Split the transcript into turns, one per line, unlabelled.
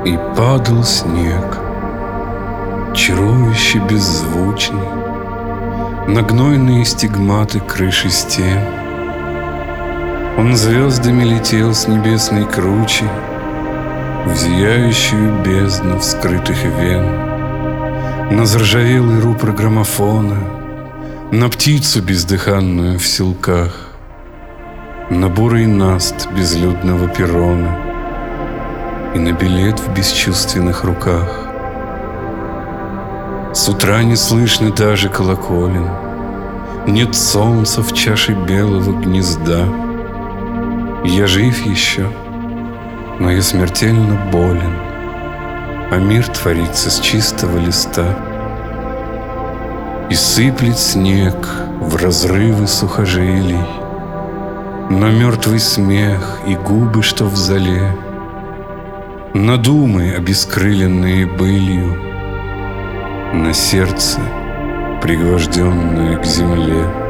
И падал снег, чарующе беззвучный, на гнойные стигматы крыши стен. Он звездами летел с небесной кручи в зияющую бездну вскрытых вен, на заржавелый рупор граммофона, на птицу бездыханную в селках, на бурый наст безлюдного перрона и на билет в бесчувственных руках. С утра не слышно даже колоколен, нет солнца в чаше белого гнезда. Я жив еще, но я смертельно болен, а мир творится с чистого листа. И сыплет снег в разрывы сухожилий, на мертвый смех и губы, что в зале, на думы, обескрыленные былью, на сердце, пригвожденное к земле.